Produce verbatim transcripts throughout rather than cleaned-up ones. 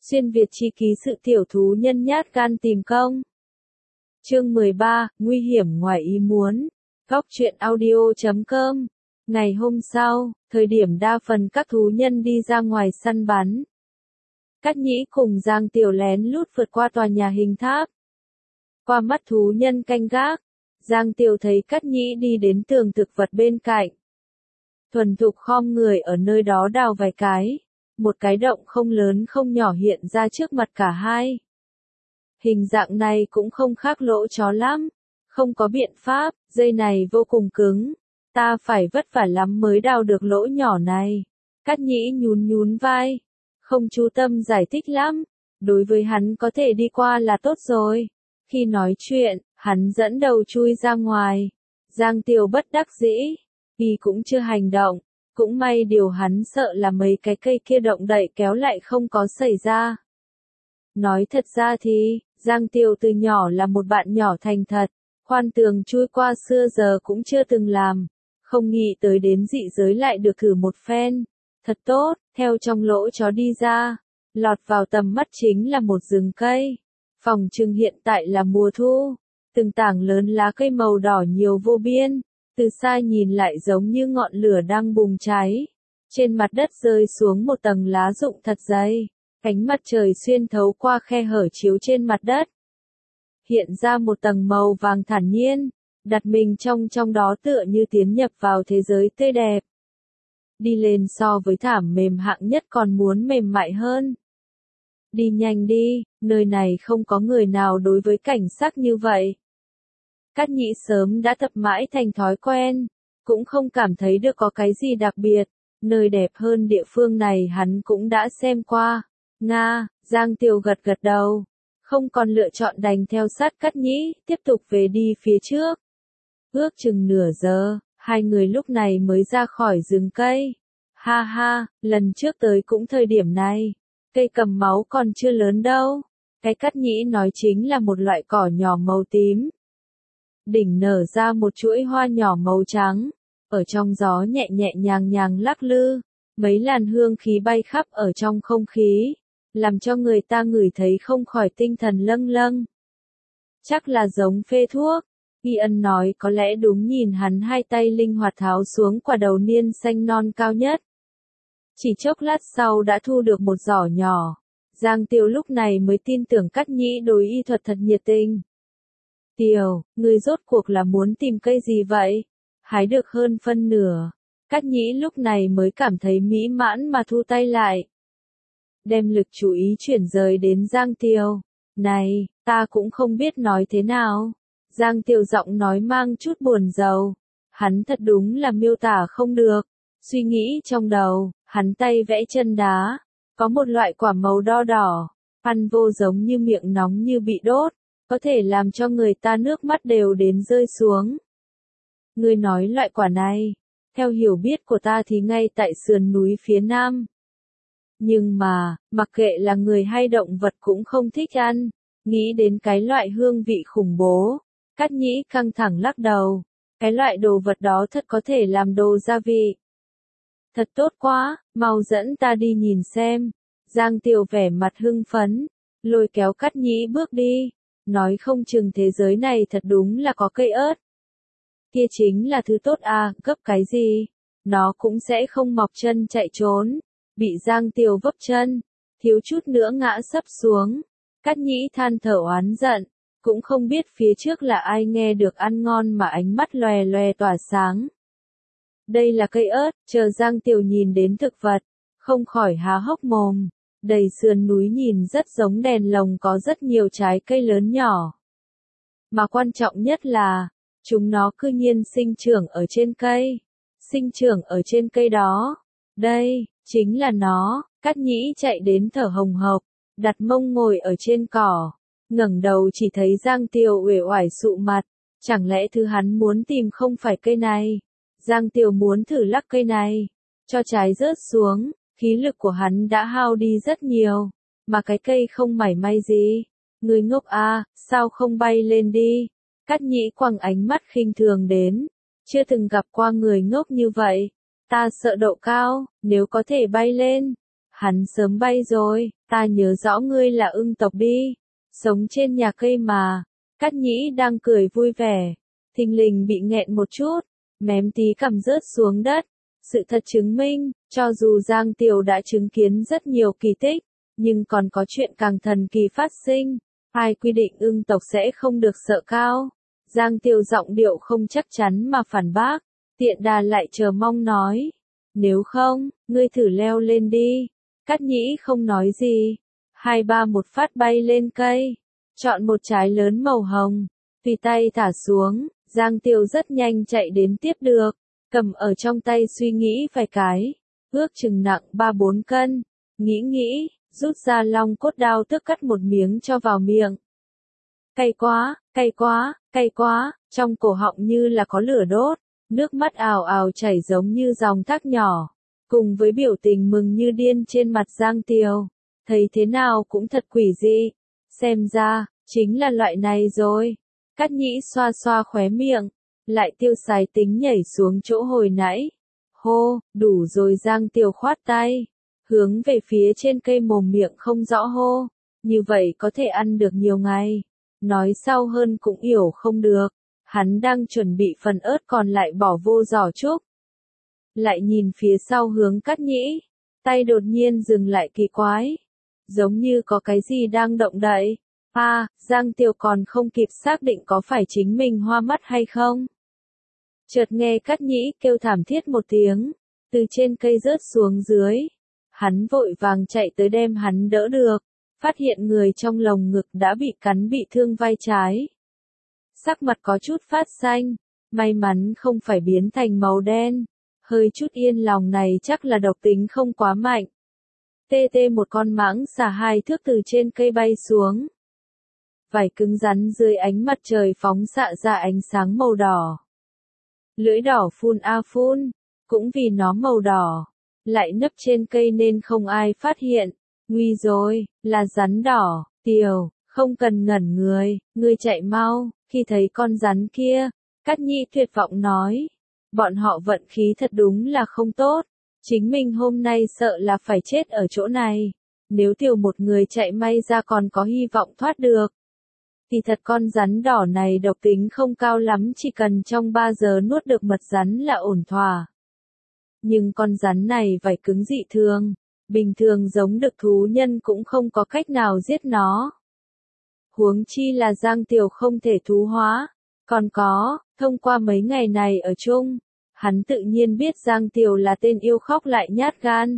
Xuyên Việt chi ký sự tiểu thú nhân nhát gan tìm công. Chương mười ba, nguy hiểm ngoài ý muốn. Góc truyện audio chấm com. Ngày hôm sau, thời điểm đa phần các thú nhân đi ra ngoài săn bắn. Cát Nhĩ cùng Giang Tiểu lén lút vượt qua tòa nhà hình tháp. Qua mắt thú nhân canh gác, Giang Tiểu thấy Cát Nhĩ đi đến tường thực vật bên cạnh. Thuần thục khom người ở nơi đó đào vài cái. Một cái động không lớn không nhỏ hiện ra trước mặt cả hai. Hình dạng này cũng không khác lỗ chó lắm. Không có biện pháp, dây này vô cùng cứng. Ta phải vất vả lắm mới đào được lỗ nhỏ này. Cát Nhĩ nhún nhún vai. Không chú tâm giải thích lắm. Đối với hắn có thể đi qua là tốt rồi. Khi nói chuyện, hắn dẫn đầu chui ra ngoài. Giang Tiểu bất đắc dĩ. Y cũng chưa hành động. Cũng may điều hắn sợ là mấy cái cây kia động đậy kéo lại không có xảy ra. Nói thật ra thì, Giang Tiểu từ nhỏ là một bạn nhỏ thành thật, khoan tường chui qua xưa giờ cũng chưa từng làm, không nghĩ tới đến dị giới lại được thử một phen. Thật tốt, theo trong lỗ chó đi ra, lọt vào tầm mắt chính là một rừng cây. Phòng trưng hiện tại là mùa thu, từng tảng lớn lá cây màu đỏ nhiều vô biên. Từ xa nhìn lại giống như ngọn lửa đang bùng cháy. Trên mặt đất rơi xuống một tầng lá rụng thật dày. Ánh mặt trời xuyên thấu qua khe hở chiếu trên mặt đất. Hiện ra một tầng màu vàng thản nhiên. Đặt mình trong trong đó tựa như tiến nhập vào thế giới tươi đẹp. Đi lên so với thảm mềm hạng nhất còn muốn mềm mại hơn. Đi nhanh đi, nơi này không có người nào đối với cảnh sắc như vậy. Cát Nhĩ sớm đã tập mãi thành thói quen, cũng không cảm thấy được có cái gì đặc biệt, nơi đẹp hơn địa phương này hắn cũng đã xem qua. Nga, Giang Tiểu gật gật đầu, không còn lựa chọn đành theo sát Cát Nhĩ, tiếp tục về đi phía trước. Ước chừng nửa giờ, hai người lúc này mới ra khỏi rừng cây. Ha ha, lần trước tới cũng thời điểm này, cây cầm máu còn chưa lớn đâu. Cái Cát Nhĩ nói chính là một loại cỏ nhỏ màu tím. Đỉnh nở ra một chuỗi hoa nhỏ màu trắng, ở trong gió nhẹ nhẹ nhàng nhàng lắc lư, mấy làn hương khí bay khắp ở trong không khí, làm cho người ta ngửi thấy không khỏi tinh thần lâng lâng. Chắc là giống phê thuốc, Y Ân nói có lẽ đúng nhìn hắn hai tay linh hoạt tháo xuống quả đầu niên xanh non cao nhất. Chỉ chốc lát sau đã thu được một giỏ nhỏ, Giang Tiểu lúc này mới tin tưởng Cát Nhĩ đối y thuật thật nhiệt tình. Tiểu, người rốt cuộc là muốn tìm cây gì vậy? Hái được hơn phân nửa. Cát Nhĩ lúc này mới cảm thấy mỹ mãn mà thu tay lại. Đem lực chú ý chuyển rời đến Giang Tiểu. Này, ta cũng không biết nói thế nào. Giang Tiểu giọng nói mang chút buồn rầu. Hắn thật đúng là miêu tả không được. Suy nghĩ trong đầu, hắn tay vẽ chân đá. Có một loại quả màu đo đỏ. Ăn vô giống như miệng nóng như bị đốt. Có thể làm cho người ta nước mắt đều đến rơi xuống. Ngươi nói loại quả này, theo hiểu biết của ta thì ngay tại sườn núi phía nam. Nhưng mà, mặc kệ là người hay động vật cũng không thích ăn, nghĩ đến cái loại hương vị khủng bố. Cát Nhĩ căng thẳng lắc đầu, cái loại đồ vật đó thật có thể làm đồ gia vị. Thật tốt quá, mau dẫn ta đi nhìn xem. Giang Tiểu vẻ mặt hưng phấn, lôi kéo Cát Nhĩ bước đi. Nói không chừng thế giới này thật đúng là có cây ớt. Kia chính là thứ tốt à, gấp cái gì? Nó cũng sẽ không mọc chân chạy trốn. Bị Giang Tiểu vấp chân, thiếu chút nữa ngã sấp xuống. Cát Nhĩ than thở oán giận, cũng không biết phía trước là ai nghe được ăn ngon mà ánh mắt lòe lòe tỏa sáng. Đây là cây ớt, chờ Giang Tiểu nhìn đến thực vật, không khỏi há hốc mồm. Đầy sườn núi nhìn rất giống đèn lồng có rất nhiều trái cây lớn nhỏ. Mà quan trọng nhất là, chúng nó cư nhiên sinh trưởng ở trên cây. Sinh trưởng ở trên cây đó. Đây, chính là nó. Cát Nhĩ chạy đến thở hồng hộc, đặt mông ngồi ở trên cỏ. Ngẩng đầu chỉ thấy Giang Tiểu uể oải sụ mặt. Chẳng lẽ thứ hắn muốn tìm không phải cây này? Giang Tiểu muốn thử lắc cây này, cho trái rớt xuống. Khí lực của hắn đã hao đi rất nhiều, mà cái cây không mảy may gì. Người ngốc à, sao không bay lên đi? Cát Nhĩ quăng ánh mắt khinh thường đến. Chưa từng gặp qua người ngốc như vậy. Ta sợ độ cao, nếu có thể bay lên. Hắn sớm bay rồi, ta nhớ rõ ngươi là ưng tộc đi, sống trên nhà cây mà. Cát Nhĩ đang cười vui vẻ, thình lình bị nghẹn một chút, mém tí cằm rớt xuống đất. Sự thật chứng minh, cho dù Giang Tiều đã chứng kiến rất nhiều kỳ tích, nhưng còn có chuyện càng thần kỳ phát sinh. Ai quy định ưng tộc sẽ không được sợ cao? Giang Tiều giọng điệu không chắc chắn mà phản bác, Tiện Đà lại chờ mong nói. Nếu không, ngươi thử leo lên đi. Cát Nhĩ không nói gì. Hai ba một phát bay lên cây. Chọn một trái lớn màu hồng. Tùy tay thả xuống, Giang Tiều rất nhanh chạy đến tiếp được. Cầm ở trong tay suy nghĩ vài cái. Ước chừng nặng ba bốn cân. Nghĩ nghĩ, rút ra long cốt đao tức cắt một miếng cho vào miệng. Cay quá, cay quá, cay quá, trong cổ họng như là có lửa đốt. Nước mắt ào ào chảy giống như dòng thác nhỏ. Cùng với biểu tình mừng như điên trên mặt Giang Tiều. Thấy thế nào cũng thật quỷ dị. Xem ra, chính là loại này rồi. Cát Nhĩ xoa xoa khóe miệng. Lại tiêu sái tính nhảy xuống chỗ hồi nãy. Hô, đủ rồi. Giang Tiều khoát tay. Hướng về phía trên cây mồm miệng không rõ hô. Như vậy có thể ăn được nhiều ngày. Nói sau hơn cũng hiểu không được. Hắn đang chuẩn bị phần ớt còn lại bỏ vô giỏ trúc. Lại nhìn phía sau hướng Cát Nhĩ. Tay đột nhiên dừng lại kỳ quái. Giống như có cái gì đang động đậy. À, Giang Tiều còn không kịp xác định có phải chính mình hoa mắt hay không. Chợt nghe Cát Nhĩ kêu thảm thiết một tiếng. Từ trên cây rớt xuống dưới. Hắn vội vàng chạy tới đem hắn đỡ được. Phát hiện người trong lồng ngực đã bị cắn bị thương vai trái. Sắc mặt có chút phát xanh. May mắn không phải biến thành màu đen. Hơi chút yên lòng này chắc là độc tính không quá mạnh. Tê tê một con mãng xà hai thước từ trên cây bay xuống. Vảy cứng rắn dưới ánh mặt trời phóng xạ ra ánh sáng màu đỏ. Lưỡi đỏ phun a phun. Cũng vì nó màu đỏ. Lại nấp trên cây nên không ai phát hiện. Nguy rồi, là rắn đỏ. Tiều, không cần ngẩn người, ngươi chạy mau. Khi thấy con rắn kia, Cát Nhĩ tuyệt vọng nói. Bọn họ vận khí thật đúng là không tốt. Chính mình hôm nay sợ là phải chết ở chỗ này. Nếu Tiều một người chạy may ra còn có hy vọng thoát được. Thì thật con rắn đỏ này độc tính không cao lắm, chỉ cần trong ba giờ nuốt được mật rắn là ổn thỏa. Nhưng con rắn này vảy cứng dị thường. Bình thường giống đực thú nhân cũng không có cách nào giết nó. Huống chi là Giang Tiều không thể thú hóa. Còn có, thông qua mấy ngày này ở chung, hắn tự nhiên biết Giang Tiều là tên yêu khóc lại nhát gan.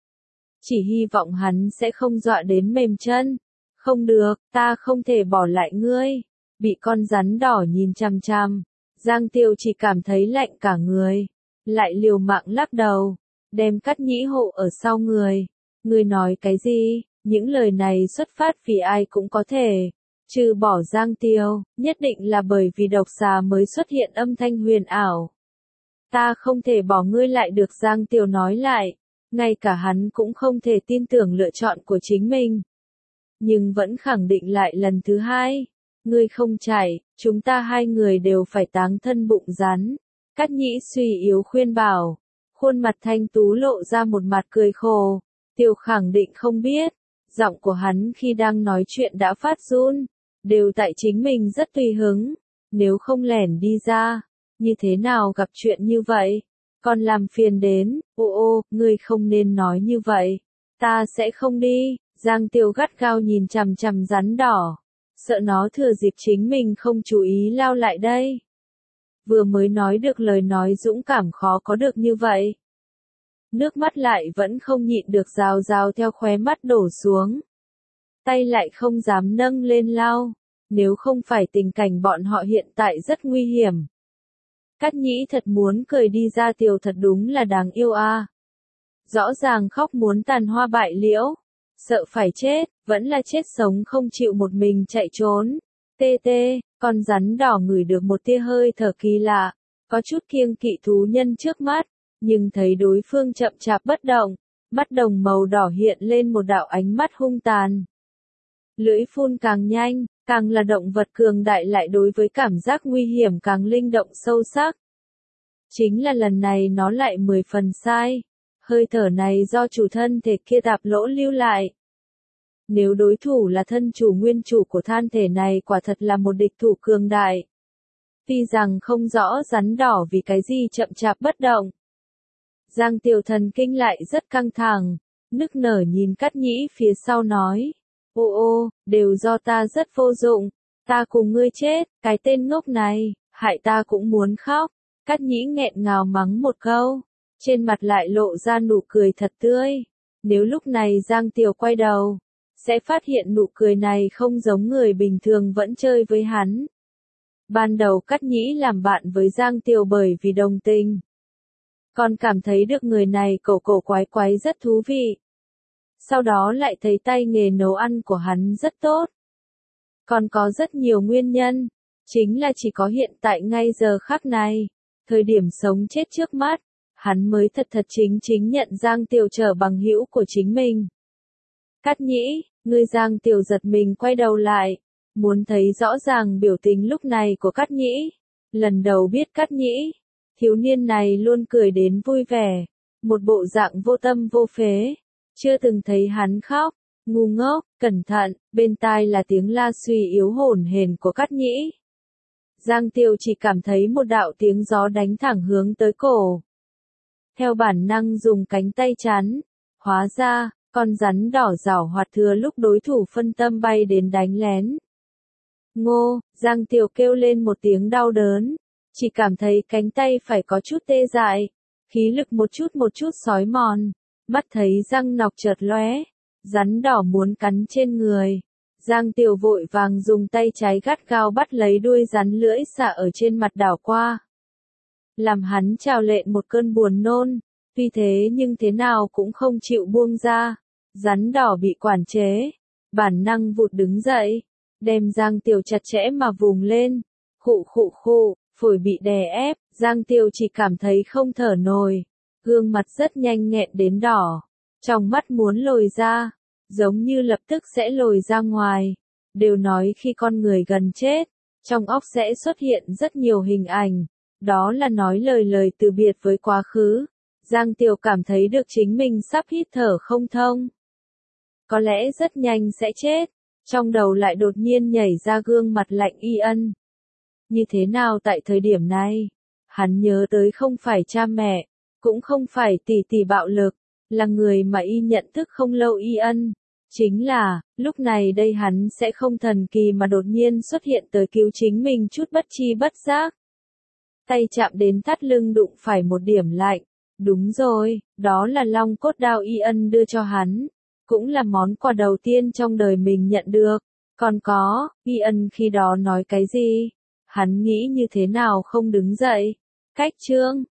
Chỉ hy vọng hắn sẽ không dọa đến mềm chân. Không được, ta không thể bỏ lại ngươi. Bị con rắn đỏ nhìn chằm chằm, Giang Tiều chỉ cảm thấy lạnh cả người. Lại liều mạng lắc đầu, đem Cát Nhĩ hộ ở sau người. Ngươi nói cái gì? Những lời này xuất phát vì ai cũng có thể. Trừ bỏ Giang Tiều, nhất định là bởi vì độc xà mới xuất hiện âm thanh huyền ảo. Ta không thể bỏ ngươi lại được, Giang Tiều nói lại. Ngay cả hắn cũng không thể tin tưởng lựa chọn của chính mình. Nhưng vẫn khẳng định lại lần thứ hai. Ngươi không chạy, chúng ta hai người đều phải táng thân bụng rắn. Cát Nhĩ suy yếu khuyên bảo. Khuôn mặt thanh tú lộ ra một mặt cười khổ. Tiều khẳng định không biết. Giọng của hắn khi đang nói chuyện đã phát run. Đều tại chính mình rất tùy hứng. Nếu không lẻn đi ra. Như thế nào gặp chuyện như vậy? Còn làm phiền đến. Ô ô, ngươi không nên nói như vậy. Ta sẽ không đi. Giang Tiều gắt gao nhìn chằm chằm rắn đỏ. Sợ nó thừa dịp chính mình không chú ý lao lại đây. Vừa mới nói được lời nói dũng cảm khó có được như vậy. Nước mắt lại vẫn không nhịn được rào rào theo khóe mắt đổ xuống. Tay lại không dám nâng lên lau. Nếu không phải tình cảnh bọn họ hiện tại rất nguy hiểm. Cát Nhĩ thật muốn cười đi ra, Tiều thật đúng là đáng yêu a. À. Rõ ràng khóc muốn tàn hoa bại liễu. Sợ phải chết, vẫn là chết sống không chịu một mình chạy trốn. Tê tê, con rắn đỏ ngửi được một tia hơi thở kỳ lạ. Có chút kiêng kỵ thú nhân trước mắt. Nhưng thấy đối phương chậm chạp bất động. Mắt đồng màu đỏ hiện lên một đạo ánh mắt hung tàn. Lưỡi phun càng nhanh, càng là động vật cường đại, lại đối với cảm giác nguy hiểm càng linh động sâu sắc. Chính là lần này nó lại mười phần sai. Hơi thở này do chủ thân thể kia tạp lỗ lưu lại. Nếu đối thủ là thân chủ nguyên chủ của thân thể này quả thật là một địch thủ cường đại. Tuy rằng không rõ rắn đỏ vì cái gì chậm chạp bất động. Giang Tiểu thần kinh lại rất căng thẳng, nức nở nhìn Cát Nhĩ phía sau nói. Ô ô, đều do ta rất vô dụng, ta cùng ngươi chết, cái tên ngốc này, hại ta cũng muốn khóc. Cát Nhĩ nghẹn ngào mắng một câu, trên mặt lại lộ ra nụ cười thật tươi. Nếu lúc này Giang Tiểu quay đầu, sẽ phát hiện nụ cười này không giống người bình thường vẫn chơi với hắn. Ban đầu Cát Nhĩ làm bạn với Giang Tiểu bởi vì đồng tình. Còn cảm thấy được người này cổ cổ quái quái rất thú vị. Sau đó lại thấy tay nghề nấu ăn của hắn rất tốt. Còn có rất nhiều nguyên nhân, chính là chỉ có hiện tại ngay giờ khắc này, thời điểm sống chết trước mắt, hắn mới thật thật chính chính nhận Giang Tiểu trở bằng hữu của chính mình. Cát Nhĩ, người Giang Tiểu giật mình quay đầu lại, muốn thấy rõ ràng biểu tình lúc này của Cát Nhĩ. Lần đầu biết Cát Nhĩ, thiếu niên này luôn cười đến vui vẻ, một bộ dạng vô tâm vô phế, chưa từng thấy hắn khóc, ngu ngốc, cẩn thận, bên tai là tiếng la suy yếu hổn hển của Cát Nhĩ. Giang Tiểu chỉ cảm thấy một đạo tiếng gió đánh thẳng hướng tới cổ. Theo bản năng dùng cánh tay chắn, hóa ra, con rắn đỏ giảo hoạt thừa lúc đối thủ phân tâm bay đến đánh lén. Ngô, Giang Tiểu kêu lên một tiếng đau đớn, chỉ cảm thấy cánh tay phải có chút tê dại, khí lực một chút một chút xói mòn, mắt thấy răng nọc chợt lóe, rắn đỏ muốn cắn trên người. Giang Tiểu vội vàng dùng tay trái gắt gao bắt lấy đuôi rắn lưỡi xạ ở trên mặt đảo qua. Làm hắn trào lện một cơn buồn nôn, tuy thế nhưng thế nào cũng không chịu buông ra. Rắn đỏ bị quản chế, bản năng vụt đứng dậy, đem Giang Tiểu chặt chẽ mà vùng lên. Khụ khụ khụ, phổi bị đè ép, Giang Tiểu chỉ cảm thấy không thở nổi, gương mặt rất nhanh nghẹn đến đỏ, trong mắt muốn lồi ra, giống như lập tức sẽ lồi ra ngoài. Đều nói khi con người gần chết, trong óc sẽ xuất hiện rất nhiều hình ảnh, đó là nói lời lời từ biệt với quá khứ. Giang Tiểu cảm thấy được chính mình sắp hít thở không thông. Có lẽ rất nhanh sẽ chết, trong đầu lại đột nhiên nhảy ra gương mặt lạnh Y Ân. Như thế nào tại thời điểm này? Hắn nhớ tới không phải cha mẹ, cũng không phải tỷ tỷ bạo lực, là người mà y nhận thức không lâu Y Ân. Chính là, lúc này đây hắn sẽ không thần kỳ mà đột nhiên xuất hiện tới cứu chính mình chút bất chi bất giác. Tay chạm đến thắt lưng đụng phải một điểm lạnh. Đúng rồi, đó là long cốt đao Y Ân đưa cho hắn. Cũng là món quà đầu tiên trong đời mình nhận được. Còn có, Y Ân khi đó nói cái gì? Hắn nghĩ như thế nào không đứng dậy? Cách chương